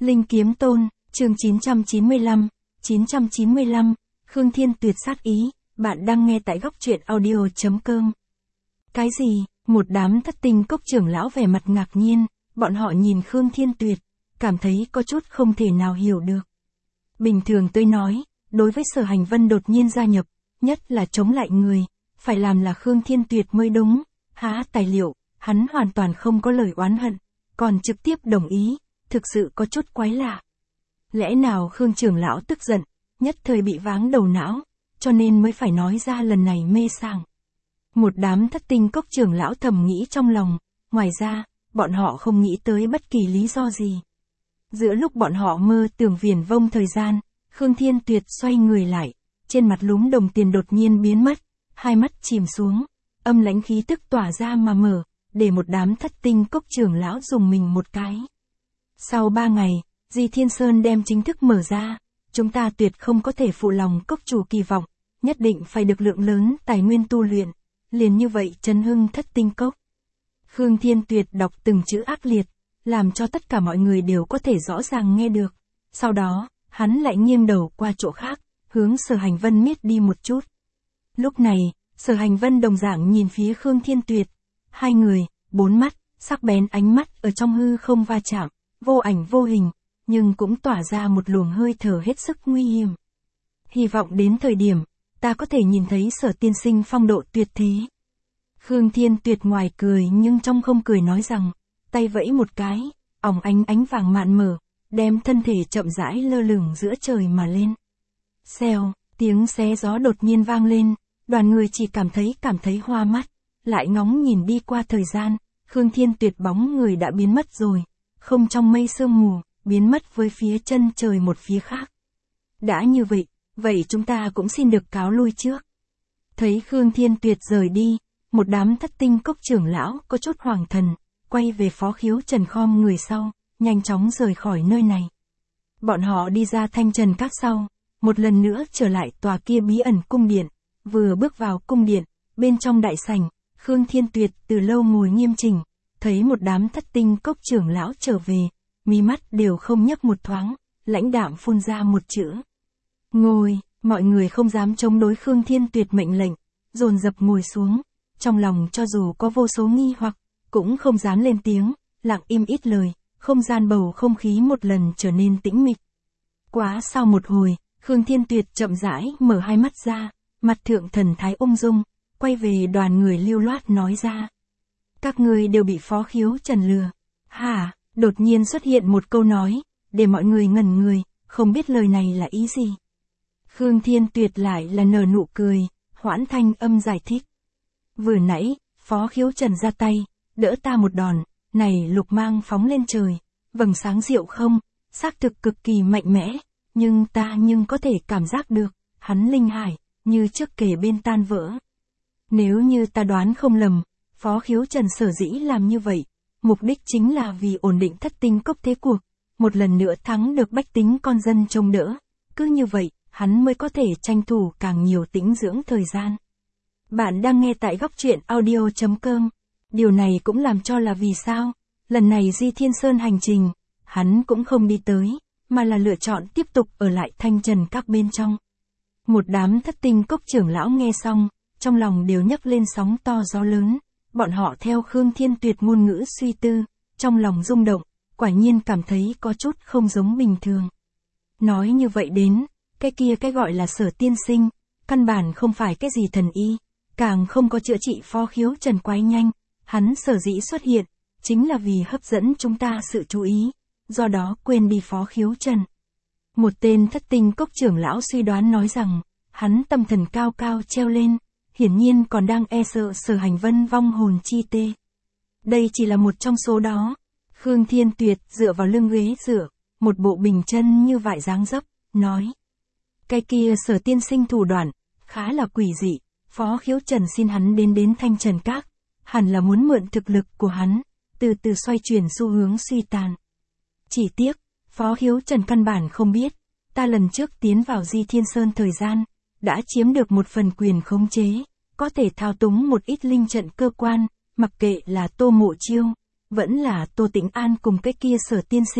Linh Kiếm Tôn, chương 995, Khương Thiên Tuyệt sát ý, bạn đang nghe tại góc truyện audio.com. Cái gì? Một đám thất tinh cốc trưởng lão vẻ mặt ngạc nhiên, bọn họ nhìn Khương Thiên Tuyệt, cảm thấy có chút không thể nào hiểu được. Bình thường tôi nói, đối với Sở Hành Vân đột nhiên gia nhập, nhất là chống lại người, phải làm là Khương Thiên Tuyệt mới đúng, há tài liệu, hắn hoàn toàn không có lời oán hận, còn trực tiếp đồng ý, thực sự có chút quái lạ. Lẽ nào Khương trưởng lão tức giận, nhất thời bị váng đầu não, cho nên mới phải nói ra lần này mê sảng. Một đám thất tinh cốc trưởng lão thầm nghĩ trong lòng, ngoài ra, bọn họ không nghĩ tới bất kỳ lý do gì. Giữa lúc bọn họ mơ tưởng viển vông thời gian, Khương Thiên Tuyệt xoay người lại, trên mặt lúm đồng tiền đột nhiên biến mất, hai mắt chìm xuống, âm lãnh khí tức tỏa ra mà mở, để một đám thất tinh cốc trưởng lão dùng mình một cái. Sau 3 ngày, Di Thiên Sơn đem chính thức mở ra, chúng ta tuyệt không có thể phụ lòng cốc chủ kỳ vọng, nhất định phải được lượng lớn tài nguyên tu luyện, liền như vậy chấn hưng thất tinh cốc. Khương Thiên Tuyệt đọc từng chữ ác liệt, làm cho tất cả mọi người đều có thể rõ ràng nghe được. Sau đó, hắn lại nghiêng đầu qua chỗ khác, hướng Sở Hành Vân miết đi một chút. Lúc này, Sở Hành Vân đồng dạng nhìn phía Khương Thiên Tuyệt. Hai người, 4 mắt, sắc bén ánh mắt ở trong hư không va chạm, vô ảnh vô hình, nhưng cũng tỏa ra một luồng hơi thở hết sức nguy hiểm. Hy vọng đến thời điểm, ta có thể nhìn thấy Sở tiên sinh phong độ tuyệt thế. Khương Thiên Tuyệt ngoài cười nhưng trong không cười nói rằng, tay vẫy một cái, ỏng ánh vàng mạn mở, đem thân thể chậm rãi lơ lửng giữa trời mà lên. Xèo, tiếng xé gió đột nhiên vang lên, đoàn người chỉ cảm thấy hoa mắt, lại ngóng nhìn đi qua thời gian, Khương Thiên Tuyệt bóng người đã biến mất rồi, không trong mây sương mù, biến mất với phía chân trời một phía khác. Đã như vậy chúng ta cũng xin được cáo lui trước. Thấy Khương Thiên Tuyệt rời đi, một đám thất tinh cốc trưởng lão có chút hoàng thần, quay về Phó Khiếu Trần khom người sau, nhanh chóng rời khỏi nơi này. Bọn họ đi ra Thanh Trần Các sau, một lần nữa trở lại tòa kia bí ẩn cung điện, vừa bước vào cung điện, bên trong đại sảnh, Khương Thiên Tuyệt từ lâu ngồi nghiêm chỉnh, thấy một đám thất tinh cốc trưởng lão trở về, mí mắt đều không nhấc một thoáng, lãnh đạm phun ra một chữ. Ngồi, mọi người không dám chống đối Khương Thiên Tuyệt mệnh lệnh, dồn dập ngồi xuống, trong lòng cho dù có vô số nghi hoặc, cũng không dám lên tiếng, lặng im ít lời, không gian bầu không khí một lần trở nên tĩnh mịch. Quá sau một hồi, Khương Thiên Tuyệt chậm rãi mở hai mắt ra, mặt thượng thần thái ung dung, quay về đoàn người lưu loát nói ra. Các người đều bị Phó Khiếu Trần lừa. Hả? Đột nhiên xuất hiện một câu nói, để mọi người ngẩn người, không biết lời này là ý gì. Khương Thiên Tuyệt lại là nở nụ cười, hoãn thanh âm giải thích. Vừa nãy, Phó Khiếu Trần ra tay, đỡ ta một đòn, này lục mang phóng lên trời, vầng sáng diệu không, xác thực cực kỳ mạnh mẽ, nhưng ta có thể cảm giác được, hắn linh hải, như trước kề bên tan vỡ. Nếu như ta đoán không lầm, Phó Khiếu Trần sở dĩ làm như vậy, mục đích chính là vì ổn định thất tinh cốc thế cuộc, một lần nữa thắng được bách tính con dân trông đỡ, cứ như vậy, hắn mới có thể tranh thủ càng nhiều tĩnh dưỡng thời gian. Bạn đang nghe tại góc truyện audio.com, điều này cũng làm cho là vì sao, lần này Di Thiên Sơn hành trình, hắn cũng không đi tới, mà là lựa chọn tiếp tục ở lại Thanh Trần Các bên trong. Một đám thất tinh cốc trưởng lão nghe xong, trong lòng đều nhấc lên sóng to gió lớn, bọn họ theo Khương Thiên Tuyệt ngôn ngữ suy tư, trong lòng rung động, quả nhiên cảm thấy có chút không giống bình thường. Nói như vậy đến, cái gọi là Sở tiên sinh, căn bản không phải cái gì thần y, càng không có chữa trị Phó Khiếu Trần quái nhanh, hắn sở dĩ xuất hiện, chính là vì hấp dẫn chúng ta sự chú ý, do đó quên đi Phó Khiếu Trần. Một tên thất tinh cốc trưởng lão suy đoán nói rằng, hắn tâm thần cao cao treo lên, hiển nhiên còn đang e sợ Sở Hành Vân vong hồn chi tê. Đây chỉ là một trong số đó. Khương Thiên Tuyệt dựa vào lưng ghế dựa, một bộ bình chân như vải dáng dấp, nói. Cái kia Sở tiên sinh thủ đoạn, khá là quỷ dị, Phó Khiếu Trần xin hắn đến Thanh Trần Các, hẳn là muốn mượn thực lực của hắn, từ từ xoay chuyển xu hướng suy tàn. Chỉ tiếc, Phó Khiếu Trần căn bản không biết, ta lần trước tiến vào Di Thiên Sơn thời gian, đã chiếm được một phần quyền khống chế, có thể thao túng một ít linh trận cơ quan, mặc kệ là Tô Mộ Chiêu, vẫn là Tô Tĩnh An cùng cái kia Sở tiên sinh,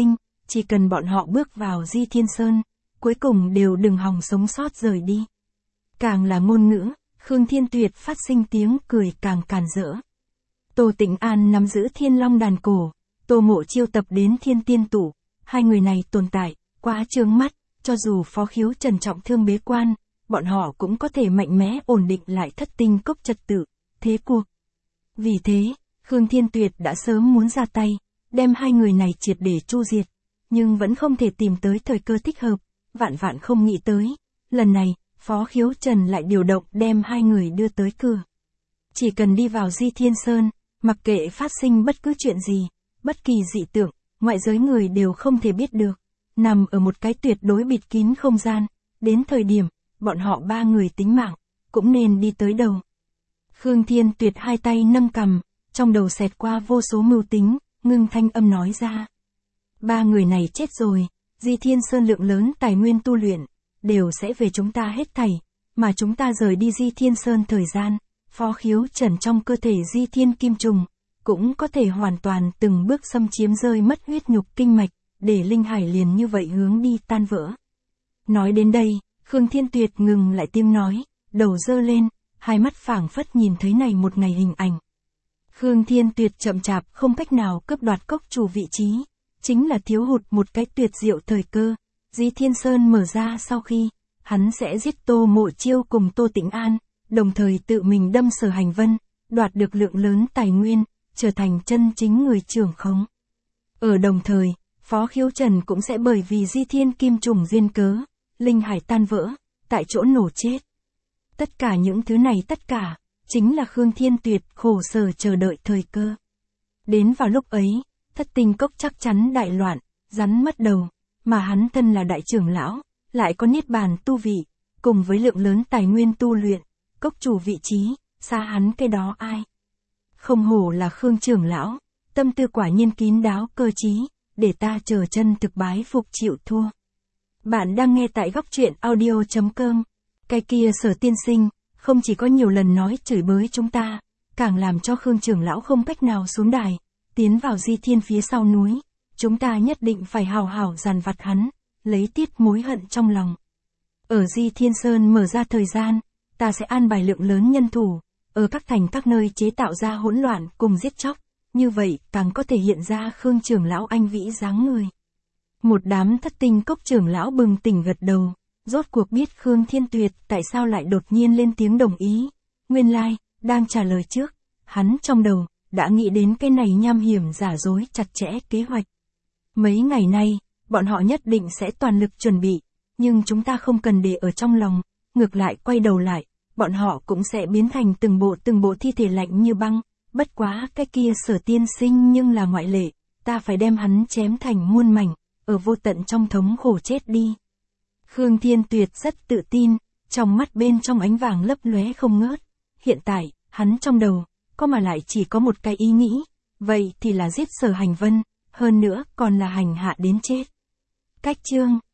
chỉ cần bọn họ bước vào Di Thiên Sơn, cuối cùng đều đừng hòng sống sót rời đi. Càng là ngôn ngữ, Khương Thiên Tuyệt phát sinh tiếng cười càng càn rỡ. Tô Tĩnh An nắm giữ Thiên Long đàn cổ, Tô Mộ Chiêu tập đến Thiên Tiên Tụ, hai người này tồn tại, quá chướng mắt, cho dù Phó Khiếu Trần trọng thương bế quan, bọn họ cũng có thể mạnh mẽ ổn định lại Thất Tinh Cốc trật tự, thế cuộc. Vì thế, Khương Thiên Tuyệt đã sớm muốn ra tay, đem hai người này triệt để chu diệt, nhưng vẫn không thể tìm tới thời cơ thích hợp, vạn vạn không nghĩ tới. Lần này, Phó Khiếu Trần lại điều động đem hai người đưa tới cửa. Chỉ cần đi vào Di Thiên Sơn, mặc kệ phát sinh bất cứ chuyện gì, bất kỳ dị tượng, ngoại giới người đều không thể biết được. Nằm ở một cái tuyệt đối bịt kín không gian, đến thời điểm, bọn họ ba người tính mạng, cũng nên đi tới đầu. Khương Thiên Tuyệt hai tay nâng cằm, trong đầu xẹt qua vô số mưu tính, ngưng thanh âm nói ra. Ba người này chết rồi, Di Thiên Sơn lượng lớn tài nguyên tu luyện, đều sẽ về chúng ta hết thảy, mà chúng ta rời đi Di Thiên Sơn thời gian, Phó Khiếu Trần trong cơ thể Di Thiên Kim Trùng, cũng có thể hoàn toàn từng bước xâm chiếm rơi mất huyết nhục kinh mạch, để linh hải liền như vậy hướng đi tan vỡ. Nói đến đây, Khương Thiên Tuyệt ngừng lại tiếng nói, đầu dơ lên, hai mắt phảng phất nhìn thấy này một ngày hình ảnh. Khương Thiên Tuyệt chậm chạp không cách nào cướp đoạt cốc chủ vị trí, chính là thiếu hụt một cái tuyệt diệu thời cơ. Di Thiên Sơn mở ra sau khi, hắn sẽ giết Tô Mộ Chiêu cùng Tô Tĩnh An, đồng thời tự mình đâm Sở Hành Vân, đoạt được lượng lớn tài nguyên, trở thành chân chính người trưởng khống. Ở đồng thời, Phó Khiếu Trần cũng sẽ bởi vì Di Thiên Kim Trùng duyên cớ, linh hải tan vỡ, tại chỗ nổ chết. Tất cả những thứ này tất cả, chính là Khương Thiên Tuyệt khổ sở chờ đợi thời cơ. Đến vào lúc ấy, Thất Tinh Cốc chắc chắn đại loạn, rắn mất đầu, mà hắn thân là đại trưởng lão, lại có niết bàn tu vị, cùng với lượng lớn tài nguyên tu luyện, cốc chủ vị trí, xa hắn cái đó ai. Không hổ là Khương trưởng lão, tâm tư quả nhiên kín đáo cơ trí, để ta chờ chân thực bái phục chịu thua. Bạn đang nghe tại góc truyện audio.com. Cái kia Sở tiên sinh, không chỉ có nhiều lần nói chửi bới chúng ta, càng làm cho Khương trưởng lão không cách nào xuống đài, tiến vào Di Thiên phía sau núi. Chúng ta nhất định phải hào hào dằn vặt hắn, lấy tiết mối hận trong lòng. Ở Di Thiên Sơn mở ra thời gian, ta sẽ an bài lượng lớn nhân thủ, ở các thành các nơi chế tạo ra hỗn loạn cùng giết chóc, như vậy càng có thể hiện ra Khương trưởng lão anh vĩ dáng người. Một đám Thất Tinh Cốc trưởng lão bừng tỉnh gật đầu, rốt cuộc biết Khương Thiên Tuyệt tại sao lại đột nhiên lên tiếng đồng ý. Nguyên lai, đang trả lời trước, hắn trong đầu đã nghĩ đến cái này nham hiểm giả dối chặt chẽ kế hoạch. Mấy ngày nay, bọn họ nhất định sẽ toàn lực chuẩn bị, nhưng chúng ta không cần để ở trong lòng, ngược lại quay đầu lại, bọn họ cũng sẽ biến thành từng bộ thi thể lạnh như băng. Bất quá cái kia Sở tiên sinh nhưng là ngoại lệ, ta phải đem hắn chém thành muôn mảnh, ở vô tận trong thống khổ chết đi. Khương Thiên Tuyệt rất tự tin, trong mắt bên trong ánh vàng lấp lóe không ngớt. Hiện tại, hắn trong đầu, có mà lại chỉ có một cái ý nghĩ, vậy thì là giết Sở Hành Vân, hơn nữa còn là hành hạ đến chết. Cách chương